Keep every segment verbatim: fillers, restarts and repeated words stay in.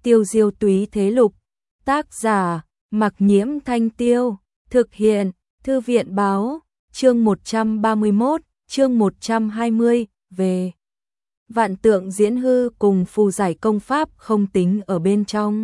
Tiêu diêu túy thế lục, tác giả, Mặc Nhiễm Thanh Tiêu, thực hiện, Thư viện báo, chương một trăm ba mươi mốt, chương một trăm hai mươi, về vạn tượng diễn hư cùng phù giải công pháp không tính ở bên trong.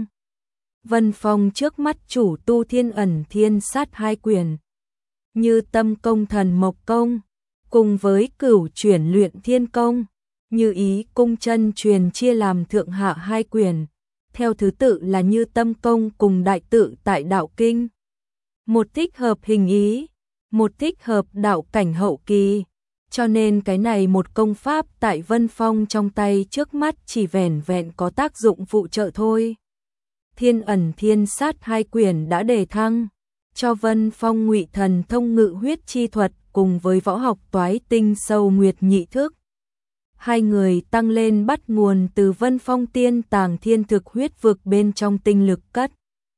Vân Phong trước mắt chủ tu thiên ẩn thiên sát hai quyền, như tâm công thần mộc công, cùng với cửu chuyển luyện thiên công, như ý cung chân truyền chia làm thượng hạ hai quyền, theo thứ tự là như tâm công cùng đại tự tại đạo kinh. Một thích hợp hình ý, một thích hợp đạo cảnh hậu kỳ, cho nên cái này một công pháp tại Vân Phong trong tay trước mắt chỉ vẻn vẹn có tác dụng phụ trợ thôi. Thiên ẩn thiên sát hai quyền đã đề thăng, cho Vân Phong ngụy thần thông ngự huyết chi thuật cùng với võ học toái tinh sâu nguyệt nhị thức. Hai người tăng lên bắt nguồn từ Vân Phong tiên tàng thiên thực huyết vực bên trong tinh lực cất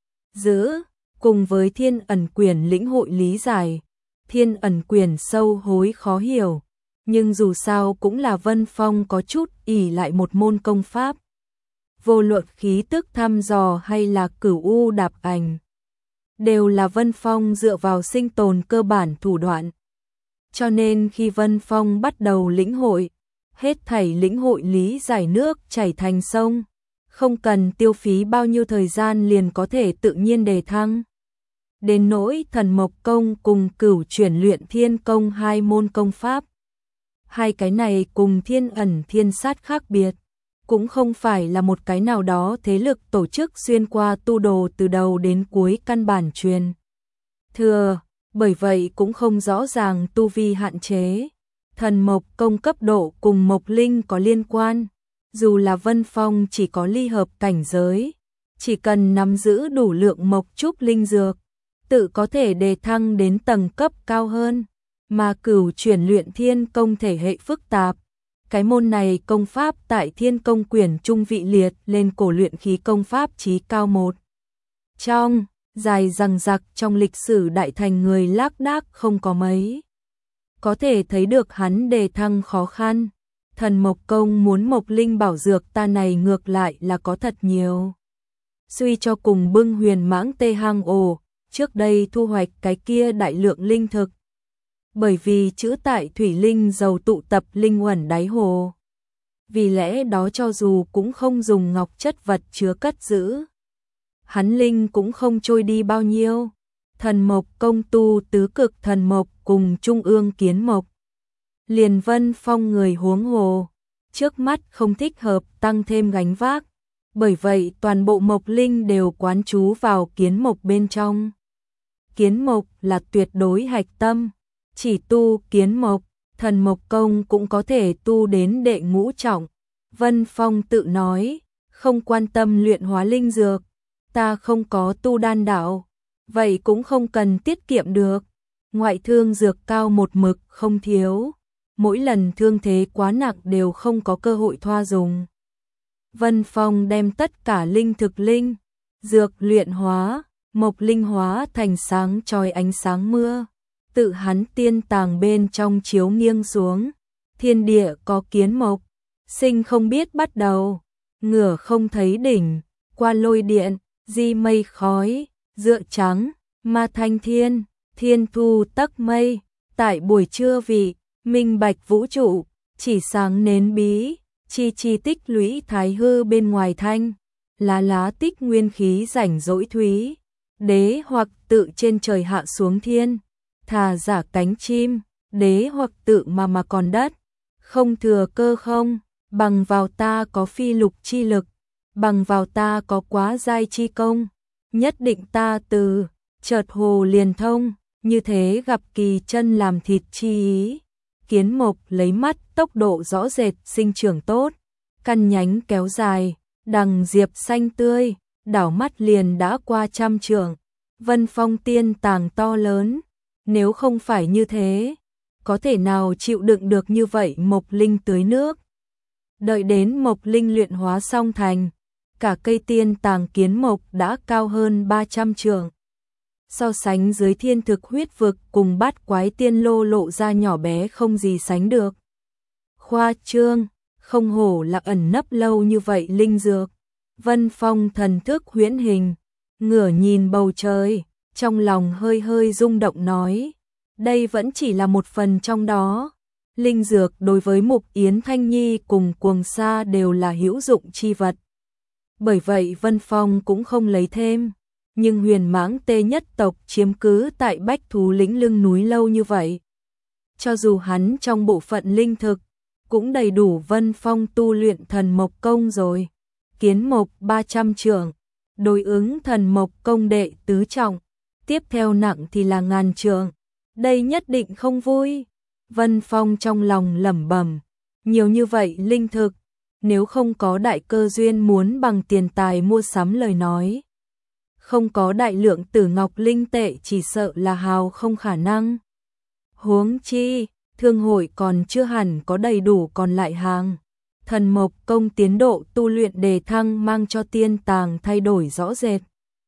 giữ, cùng với thiên ẩn quyền lĩnh hội lý giải. Thiên ẩn quyền sâu hối khó hiểu, nhưng dù sao cũng là Vân Phong có chút ỷ lại một môn công pháp. Vô luận khí tức thăm dò hay là cửu u đạp ảnh, đều là Vân Phong dựa vào sinh tồn cơ bản thủ đoạn. Cho nên khi Vân Phong bắt đầu lĩnh hội, hết thảy lĩnh hội lý giải nước chảy thành sông, không cần tiêu phí bao nhiêu thời gian liền có thể tự nhiên đề thăng. Đến nỗi thần mộc công cùng cửu chuyển luyện thiên công hai môn công pháp, hai cái này cùng thiên ẩn thiên sát khác biệt, cũng không phải là một cái nào đó thế lực tổ chức xuyên qua tu đồ từ đầu đến cuối căn bản truyền thừa, bởi vậy cũng không rõ ràng tu vi hạn chế. Thần mộc công cấp độ cùng mộc linh có liên quan, dù là Vân Phong chỉ có ly hợp cảnh giới, chỉ cần nắm giữ đủ lượng mộc trúc linh dược, tự có thể đề thăng đến tầng cấp cao hơn, mà cửu chuyển luyện thiên công thể hệ phức tạp. Cái môn này công pháp tại thiên công quyển trung vị liệt lên cổ luyện khí công pháp chí cao một. Trong, dài rằng rặc trong lịch sử đại thành người lác đác không có mấy. Có thể thấy được hắn đề thăng khó khăn. Thần mộc công muốn mộc linh bảo dược ta này ngược lại là có thật nhiều. Suy cho cùng bưng huyền mãng tê hang ổ, trước đây thu hoạch cái kia đại lượng linh thực. Bởi vì chữ tại thủy linh dầu tụ tập linh uẩn đáy hồ. Vì lẽ đó cho dù cũng không dùng ngọc chất vật chứa cất giữ, hắn linh cũng không trôi đi bao nhiêu. Thần mộc công tu tứ cực thần mộc cùng trung ương kiến mộc. Liền Vân Phong người huống hồ, trước mắt không thích hợp tăng thêm gánh vác, bởi vậy toàn bộ mộc linh đều quán trú vào kiến mộc bên trong. Kiến mộc là tuyệt đối hạch tâm, chỉ tu kiến mộc, thần mộc công cũng có thể tu đến đệ ngũ trọng. Vân Phong tự nói, không quan tâm luyện hóa linh dược, ta không có tu đan đạo, vậy cũng không cần tiết kiệm được. Ngoại thương dược cao một mực không thiếu, mỗi lần thương thế quá nặng đều không có cơ hội thoa dùng. Vân Phong đem tất cả linh thực linh, dược luyện hóa, mộc linh hóa thành sáng chói ánh sáng mưa, tự hắn tiên tàng bên trong chiếu nghiêng xuống. Thiên địa có kiến mộc, sinh không biết bắt đầu, ngửa không thấy đỉnh, qua lôi điện, di mây khói, dựa trắng, ma thanh thiên, thiên thu tắc mây, tại buổi trưa vị, minh bạch vũ trụ, chỉ sáng nến bí, chi chi tích lũy thái hư bên ngoài thanh, lá lá tích nguyên khí rảnh rỗi thúy, đế hoặc tự trên trời hạ xuống thiên, thà giả cánh chim, đế hoặc tự mà mà còn đất, không thừa cơ không, bằng vào ta có phi lục chi lực, bằng vào ta có quá giai chi công, nhất định ta từ, chợt hồ liền thông, như thế gặp kỳ chân làm thịt chi ý. Kiến mộc lấy mắt tốc độ rõ rệt sinh trưởng tốt, căn nhánh kéo dài, đằng diệp xanh tươi, đảo mắt liền đã qua trăm trượng. Vân Phong tiên tàng to lớn, nếu không phải như thế, có thể nào chịu đựng được như vậy mộc linh tưới nước. Đợi đến mộc linh luyện hóa xong thành, cả cây tiên tàng kiến mộc đã cao hơn ba trăm trượng. So sánh dưới thiên thực huyết vực cùng bát quái tiên lô lộ ra nhỏ bé không gì sánh được. Khoa trương, không hổ là ẩn nấp lâu như vậy linh dược. Vân Phong thần thức huyễn hình, ngửa nhìn bầu trời, trong lòng hơi hơi rung động nói, đây vẫn chỉ là một phần trong đó. Linh dược đối với Mục Yến Thanh Nhi cùng Cuồng Sa đều là hữu dụng chi vật. Bởi vậy Vân Phong cũng không lấy thêm, nhưng Huyền Mãng Tê nhất tộc chiếm cứ tại Bách Thú Lĩnh lưng núi lâu như vậy. Cho dù hắn trong bộ phận linh thực, cũng đầy đủ Vân Phong tu luyện thần mộc công rồi. Kiến mộc ba trăm trượng, đối ứng thần mộc công đệ tứ trọng, tiếp theo nặng thì là ngàn trượng. Đây nhất định không vui. Vân Phong trong lòng lẩm bẩm, nhiều như vậy linh thực, nếu không có đại cơ duyên muốn bằng tiền tài mua sắm lời nói, không có đại lượng tử ngọc linh tệ chỉ sợ là hào không khả năng. Huống chi, thương hội còn chưa hẳn có đầy đủ còn lại hàng. Thần mộc công tiến độ tu luyện đề thăng mang cho tiên tàng thay đổi rõ rệt.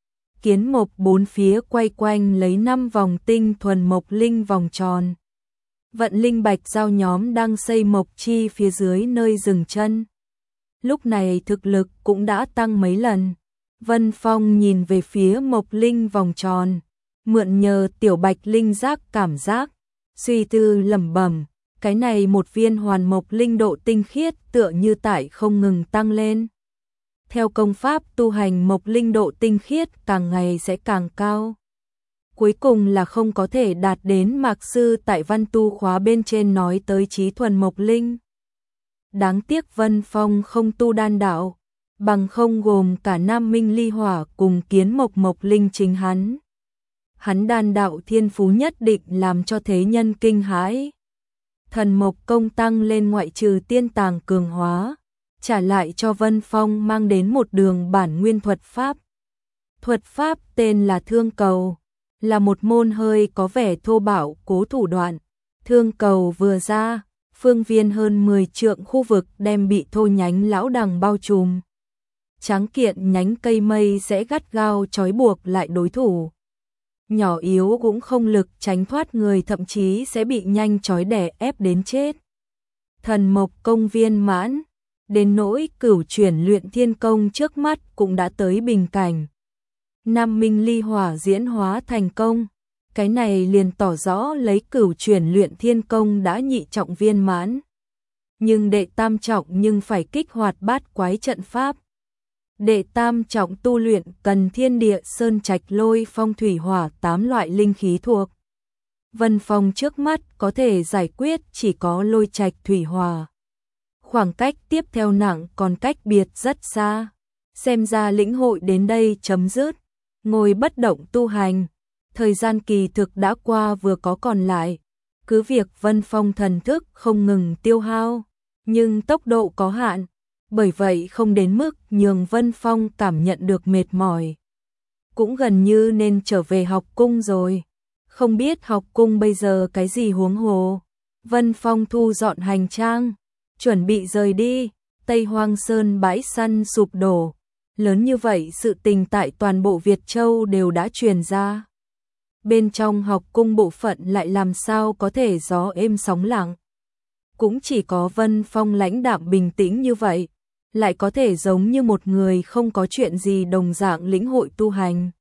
Kiến mộc bốn phía quay quanh lấy năm vòng tinh thuần mộc linh vòng tròn. Vận linh bạch giao nhóm đang xây mộc chi phía dưới nơi dừng chân. Lúc này thực lực cũng đã tăng mấy lần. Vân Phong nhìn về phía mộc linh vòng tròn, mượn nhờ tiểu bạch linh giác cảm giác, suy tư lẩm bẩm, cái này một viên hoàn mộc linh độ tinh khiết tựa như tại không ngừng tăng lên. Theo công pháp tu hành mộc linh độ tinh khiết càng ngày sẽ càng cao. Cuối cùng là không có thể đạt đến Mạc sư tại văn tu khóa bên trên nói tới trí thuần mộc linh. Đáng tiếc Vân Phong không tu đan đạo, bằng không gồm cả Nam Minh Ly Hỏa cùng Kiến Mộc Mộc Linh chính hắn. Hắn đan đạo thiên phú nhất định làm cho thế nhân kinh hãi. Thần mộc công tăng lên ngoại trừ tiên tàng cường hóa, trả lại cho Vân Phong mang đến một đường bản nguyên thuật pháp. Thuật pháp tên là Thương Cầu, là một môn hơi có vẻ thô bạo cố thủ đoạn. Thương Cầu vừa ra, phương viên hơn mười trượng khu vực đem bị thô nhánh lão đằng bao trùm. Tráng kiện nhánh cây mây sẽ gắt gao trói buộc lại đối thủ. Nhỏ yếu cũng không lực tránh thoát người, thậm chí sẽ bị nhanh trói đè ép đến chết. Thần mộc công viên mãn, đến nỗi cửu chuyển luyện thiên công trước mắt cũng đã tới bình cảnh. Nam Minh Ly Hỏa diễn hóa thành công, cái này liền tỏ rõ lấy cửu chuyển luyện thiên công đã nhị trọng viên mãn. Nhưng đệ tam trọng nhưng phải kích hoạt bát quái trận pháp. Đệ tam trọng tu luyện cần thiên địa sơn trạch lôi phong thủy hỏa tám loại linh khí thuộc. Vân Phong trước mắt có thể giải quyết chỉ có lôi trạch thủy hỏa. Khoảng cách tiếp theo nặng còn cách biệt rất xa. Xem ra lĩnh hội đến đây chấm dứt. Ngồi bất động tu hành. Thời gian kỳ thực đã qua vừa có còn lại. Cứ việc Vân Phong thần thức không ngừng tiêu hao, nhưng tốc độ có hạn. Bởi vậy không đến mức nhường Vân Phong cảm nhận được mệt mỏi. Cũng gần như nên trở về học cung rồi. Không biết học cung bây giờ cái gì huống hồ. Vân Phong thu dọn hành trang, chuẩn bị rời đi. Tây Hoang Sơn bãi săn sụp đổ. Lớn như vậy sự tình tại toàn bộ Việt Châu đều đã truyền ra. Bên trong học cung bộ phận lại làm sao có thể gió êm sóng lặng. Cũng chỉ có Vân Phong lãnh đạm bình tĩnh như vậy, lại có thể giống như một người không có chuyện gì đồng dạng lĩnh hội tu hành.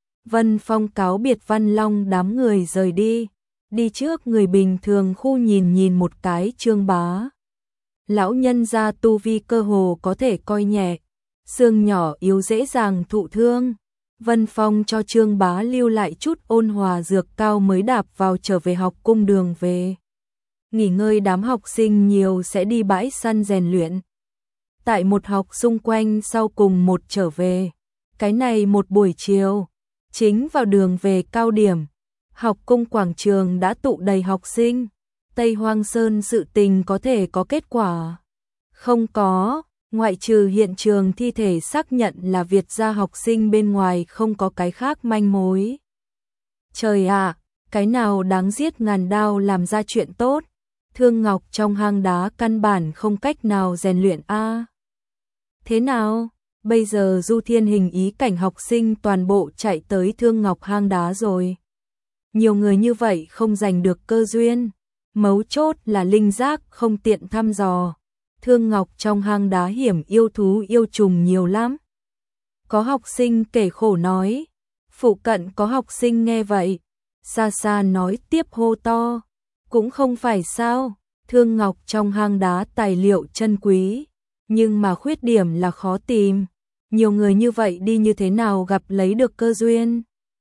Vân Phong cáo biệt Văn Long đám người rời đi, đi trước người bình thường khu nhìn nhìn một cái Trương Bá. Lão nhân gia tu vi cơ hồ có thể coi nhẹ, xương nhỏ yếu dễ dàng thụ thương. Vân Phong cho Trương Bá lưu lại chút ôn hòa dược cao mới đạp vào trở về học cung đường về. Nghỉ ngơi đám học sinh nhiều sẽ đi bãi săn rèn luyện. Tại một học xung quanh sau cùng một trở về. Cái này một buổi chiều, chính vào đường về cao điểm. Học cung quảng trường đã tụ đầy học sinh. Tây Hoang Sơn sự tình có thể có kết quả. Không có, ngoại trừ hiện trường thi thể xác nhận là Việt gia học sinh bên ngoài không có cái khác manh mối. Trời ạ, cái nào đáng giết ngàn đao làm ra chuyện tốt. Thương Ngọc trong hang đá căn bản không cách nào rèn luyện a. Thế nào? Bây giờ Du Thiên hình ý cảnh học sinh toàn bộ chạy tới Thương Ngọc hang đá rồi. Nhiều người như vậy không giành được cơ duyên. Mấu chốt là linh giác không tiện thăm dò. Thương Ngọc trong hang đá hiểm yêu thú yêu trùng nhiều lắm. Có học sinh kể khổ nói. Phụ cận có học sinh nghe vậy, xa xa nói tiếp hô to. Cũng không phải sao, Thương Ngọc trong hang đá tài liệu chân quý, nhưng mà khuyết điểm là khó tìm. Nhiều người như vậy đi như thế nào gặp lấy được cơ duyên.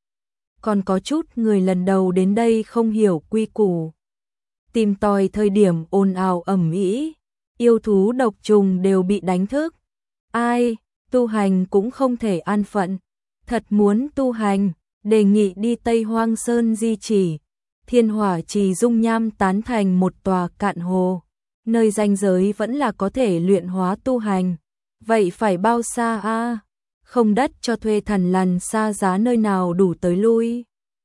Còn có chút người lần đầu đến đây không hiểu quy củ. Tìm tòi thời điểm ồn ào ầm ĩ, yêu thú độc trùng đều bị đánh thức. Ai, tu hành cũng không thể an phận. Thật muốn tu hành, đề nghị đi Tây Hoang Sơn di chỉ. Thiên Hỏa Trì dung nham tán thành một tòa cạn hồ, nơi ranh giới vẫn là có thể luyện hóa tu hành. Vậy phải bao xa a? À? Không đất cho thuê thằn lằn xa giá nơi nào đủ tới lui.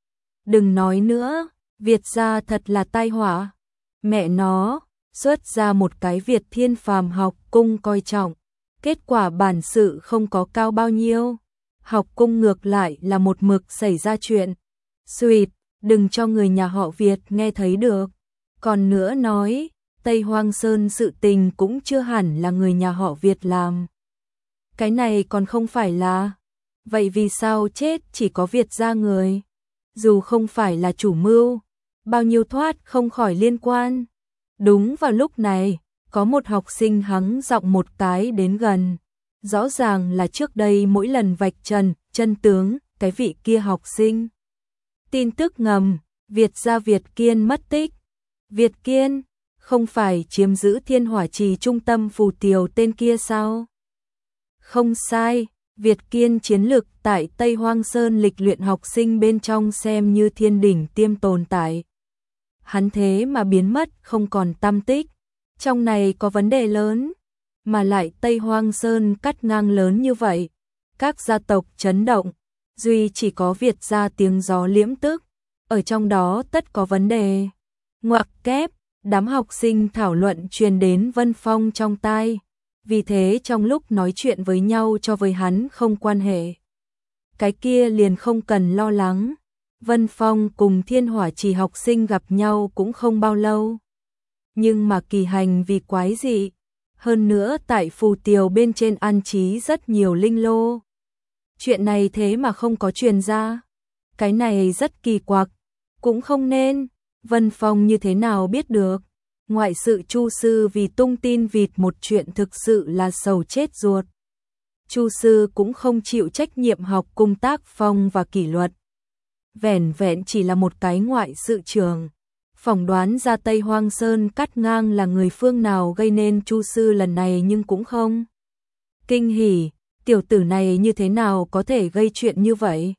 Đừng nói nữa, Việt gia thật là tai họa. Mẹ nó, xuất ra một cái Việt Thiên Phàm học cung coi trọng, kết quả bản sự không có cao bao nhiêu. Học cung ngược lại là một mực xảy ra chuyện. Xuyệt, đừng cho người nhà họ Việt nghe thấy được. Còn nữa nói, Tây Hoang Sơn sự tình cũng chưa hẳn là người nhà họ Việt làm. Cái này còn không phải là. Vậy vì sao chết chỉ có Việt gia người? Dù không phải là chủ mưu, bao nhiêu thoát không khỏi liên quan. Đúng vào lúc này, có một học sinh hắng giọng một cái đến gần. Rõ ràng là trước đây mỗi lần vạch trần, chân tướng, cái vị kia học sinh. Tin tức ngầm, Việt gia Việt Kiên mất tích. Việt Kiên, không phải chiếm giữ Thiên Hỏa Trì trung tâm phù tiều tên kia sao? Không sai, Việt Kiên chiến lực tại Tây Hoang Sơn lịch luyện học sinh bên trong xem như thiên đỉnh tiêm tồn tại. Hắn thế mà biến mất không còn tăm tích. Trong này có vấn đề lớn, mà lại Tây Hoang Sơn cắt ngang lớn như vậy. Các gia tộc chấn động, duy chỉ có Việt gia tiếng gió liễm tức. Ở trong đó tất có vấn đề. Ngoặc kép, đám học sinh thảo luận truyền đến Vân Phong trong tai. Vì thế trong lúc nói chuyện với nhau cho với hắn không quan hệ. Cái kia liền không cần lo lắng. Vân Phong cùng Thiên Hỏa Trì học sinh gặp nhau cũng không bao lâu. Nhưng mà kỳ hành vì quái dị. Hơn nữa tại phù tiều bên trên an trí rất nhiều linh lô. Chuyện này thế mà không có truyền ra. Cái này rất kỳ quặc. Cũng không nên. Vân Phong như thế nào biết được. Ngoại sự Chu sư vì tung tin vịt một chuyện thực sự là sầu chết ruột. Chu sư cũng không chịu trách nhiệm học cung tác phong và kỷ luật. Vẻn vẹn chỉ là một cái ngoại sự trường. Phỏng đoán ra Tây Hoang Sơn cắt ngang là người phương nào gây nên Chu sư lần này nhưng cũng không. Kinh hỉ, tiểu tử này như thế nào có thể gây chuyện như vậy?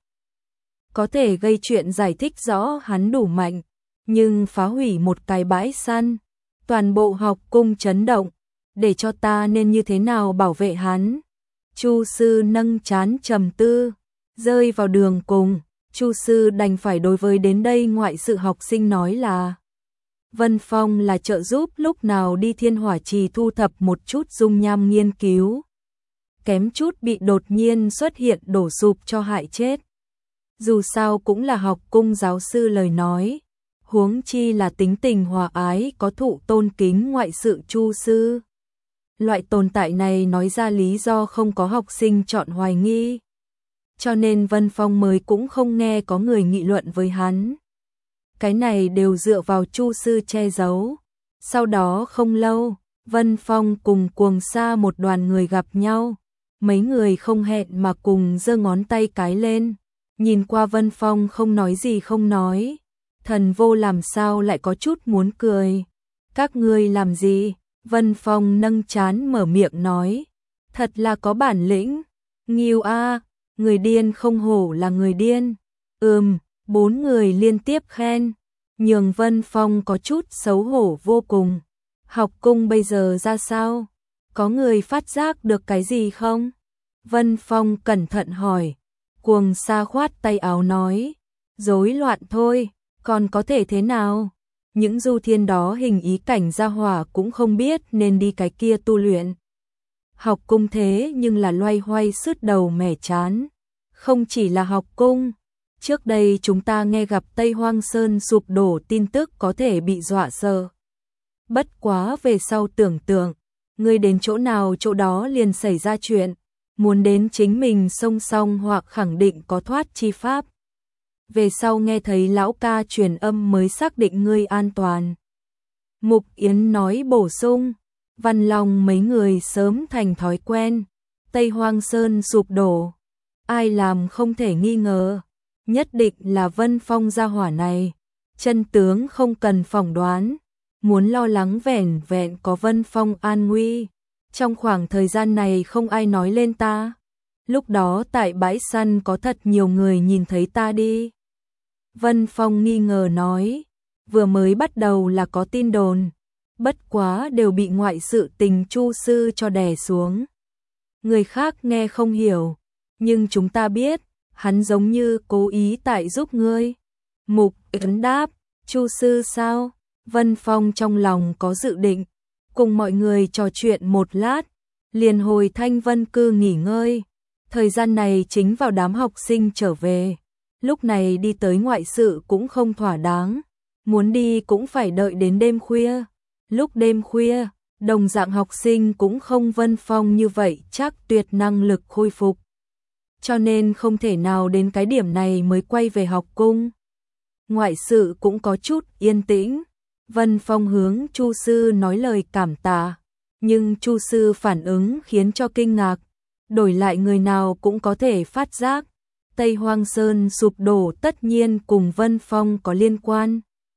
Có thể gây chuyện giải thích rõ hắn đủ mạnh, nhưng phá hủy một cái bãi săn. Toàn bộ học cung chấn động, để cho ta nên như thế nào bảo vệ hắn. Chu sư nâng trán trầm tư, rơi vào đường cùng, Chu sư đành phải đối với đến đây ngoại sự học sinh nói là Vân Phong là trợ giúp lúc nào đi Thiên Hỏa Trì thu thập một chút dung nham nghiên cứu. Kém chút bị đột nhiên xuất hiện đổ sụp cho hại chết. Dù sao cũng là học cung giáo sư lời nói. Huống chi là tính tình hòa ái có thụ tôn kính ngoại sự Chu sư. Loại tồn tại này nói ra lý do không có học sinh chọn hoài nghi. Cho nên Vân Phong mới cũng không nghe có người nghị luận với hắn. Cái này đều dựa vào Chu sư che giấu. Sau đó không lâu, Vân Phong cùng Cuồng Sa một đoàn người gặp nhau. Mấy người không hẹn mà cùng giơ ngón tay cái lên. Nhìn qua Vân Phong không nói gì không nói. Thần vô làm sao lại có chút muốn cười. Các ngươi làm gì? Vân Phong nâng trán mở miệng nói. Thật là có bản lĩnh. Nghiêu a, người điên không hổ là người điên. Ừm, bốn người liên tiếp khen. Nhường Vân Phong có chút xấu hổ vô cùng. Học cung bây giờ ra sao? Có người phát giác được cái gì không? Vân Phong cẩn thận hỏi. Cuồng Sa khoát tay áo nói. Rối loạn thôi. Còn có thể thế nào? Những du thiên đó hình ý cảnh gia hỏa cũng không biết nên đi cái kia tu luyện. Học cung thế nhưng là loay hoay sứt đầu mẻ chán. Không chỉ là học cung. Trước đây chúng ta nghe gặp Tây Hoang Sơn sụp đổ tin tức có thể bị dọa sợ. Bất quá về sau tưởng tượng, người đến chỗ nào chỗ đó liền xảy ra chuyện. muốn đến chính mình song song hoặc khẳng định có thoát chi pháp. Về sau nghe thấy lão ca truyền âm mới xác định ngươi an toàn. Mục Yến nói bổ sung, Văn Long mấy người sớm thành thói quen, Tây Hoang Sơn sụp đổ, ai làm không thể nghi ngờ, nhất định là Vân Phong gia hỏa này, chân tướng không cần phỏng đoán, muốn lo lắng vẻn vẹn có Vân Phong an nguy, trong khoảng thời gian này không ai nói lên ta, lúc đó tại bãi săn có thật nhiều người nhìn thấy ta đi. Vân Phong nghi ngờ nói, vừa mới bắt đầu là có tin đồn, bất quá đều bị ngoại sự tình Chu sư cho đè xuống. Người khác nghe không hiểu, nhưng chúng ta biết, hắn giống như cố ý tại giúp ngươi. Mục Yến đáp, Chu sư sao? Vân Phong trong lòng có dự định, cùng mọi người trò chuyện một lát, liền hồi Thanh Vân cư nghỉ ngơi. Thời gian này chính vào đám học sinh trở về, lúc này đi tới ngoại sự cũng không thỏa đáng, muốn đi cũng phải đợi đến đêm khuya. Lúc đêm khuya, đồng dạng học sinh cũng không Vân Phong như vậy chắc tuyệt năng lực khôi phục. Cho nên không thể nào đến cái điểm này mới quay về học cung. Ngoại sự cũng có chút yên tĩnh, Vân Phong hướng Chu sư nói lời cảm tạ, nhưng Chu sư phản ứng khiến cho kinh ngạc, đổi lại người nào cũng có thể phát giác, Tây Hoang Sơn sụp đổ tất nhiên cùng Vân Phong có liên quan.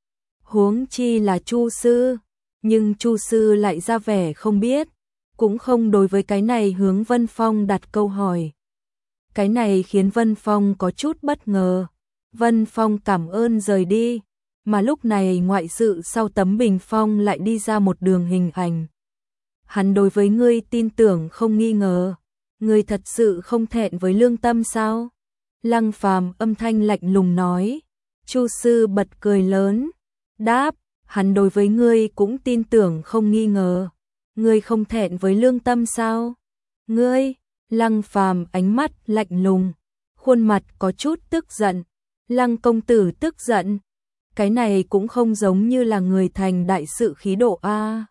Huống chi là Chu sư, nhưng Chu sư lại ra vẻ không biết, cũng không đối với cái này hướng Vân Phong đặt câu hỏi. Cái này khiến Vân Phong có chút bất ngờ. Vân Phong cảm ơn rời đi, mà lúc này ngoại sự sau tấm bình phong lại đi ra một đường hình ảnh. Hắn đối với ngươi tin tưởng không nghi ngờ, ngươi thật sự không thẹn với lương tâm sao? Lăng Phàm âm thanh lạnh lùng nói. Chu sư bật cười lớn, đáp, hắn đối với ngươi cũng tin tưởng không nghi ngờ, ngươi không thẹn với lương tâm sao? Ngươi, Lăng Phàm ánh mắt lạnh lùng, khuôn mặt có chút tức giận. Lăng công tử tức giận, cái này cũng không giống như là người thành đại sự khí độ a.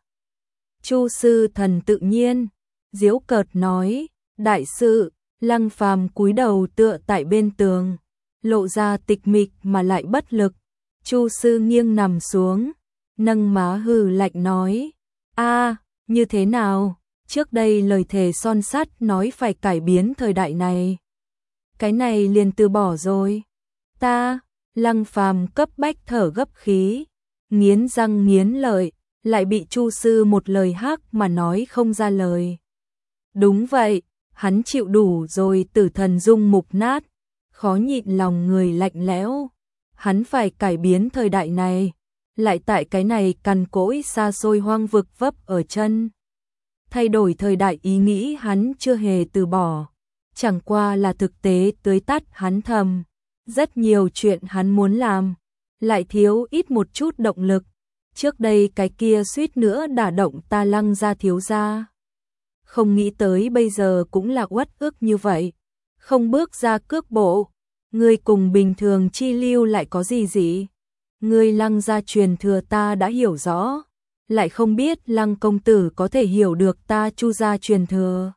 Chu sư thần tự nhiên, giễu cợt nói, đại sự. Lăng Phàm cúi đầu tựa tại bên tường, lộ ra tịch mịch mà lại bất lực. Chu sư nghiêng nằm xuống, nâng má hừ lạnh nói, a, như thế nào? Trước đây lời thề son sắt nói phải cải biến thời đại này, cái này liền từ bỏ rồi. Ta, Lăng Phàm cấp bách thở gấp khí, nghiến răng nghiến lợi, lại bị Chu sư một lời hắc mà nói không ra lời. Đúng vậy, hắn chịu đủ rồi, tử thần dung mục nát, khó nhịn lòng người lạnh lẽo. Hắn phải cải biến thời đại này, lại tại cái này cằn cỗi xa xôi hoang vực vấp ở chân. Thay đổi thời đại ý nghĩ hắn chưa hề từ bỏ, chẳng qua là thực tế tưới tắt hắn thầm. Rất nhiều chuyện hắn muốn làm, lại thiếu ít một chút động lực. Trước đây cái kia suýt nữa đả động ta Lăng gia thiếu gia. Không nghĩ tới bây giờ cũng là uất ức như vậy. Không bước ra cước bộ, ngươi cùng bình thường chi lưu lại có gì gì. Ngươi Lăng gia truyền thừa ta đã hiểu rõ, lại không biết Lăng công tử có thể hiểu được ta Chu gia truyền thừa.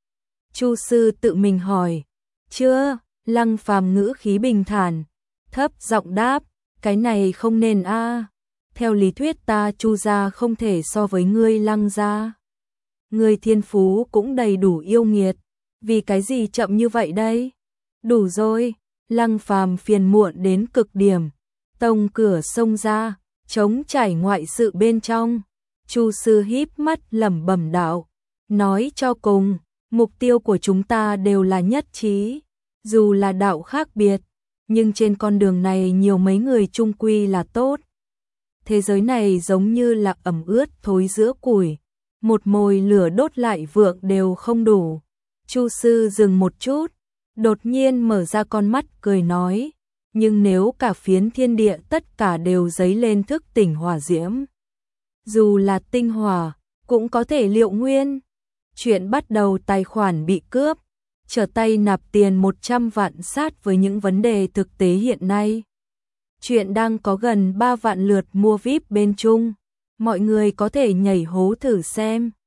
Chu sư tự mình hỏi, chưa? Lăng Phàm ngữ khí bình thản, thấp giọng đáp, cái này không nên a. Theo lý thuyết ta Chu gia không thể so với ngươi Lăng gia. Ngươi thiên phú cũng đầy đủ yêu nghiệt, vì cái gì chậm như vậy đây? Đủ rồi, Lăng Phàm phiền muộn đến cực điểm, tông cửa xông ra, chống trải ngoại sự bên trong. Chu sư híp mắt lẩm bẩm đạo, nói cho cùng, mục tiêu của chúng ta đều là nhất trí. Dù là đạo khác biệt, nhưng trên con đường này nhiều mấy người chung quy là tốt. Thế giới này giống như là ẩm ướt thối giữa củi, một mồi lửa đốt lại vượng đều không đủ. Chu sư dừng một chút, đột nhiên mở ra con mắt cười nói, nhưng nếu cả phiến thiên địa tất cả đều dấy lên thức tỉnh hỏa diễm, dù là tinh hỏa, cũng có thể liệu nguyên. Chuyện bắt đầu tài khoản bị cướp, trở tay nạp tiền một trăm vạn sát với những vấn đề thực tế hiện nay. Chuyện đang có gần ba vạn lượt mua vi ai pi bên Trung, mọi người có thể nhảy hố thử xem.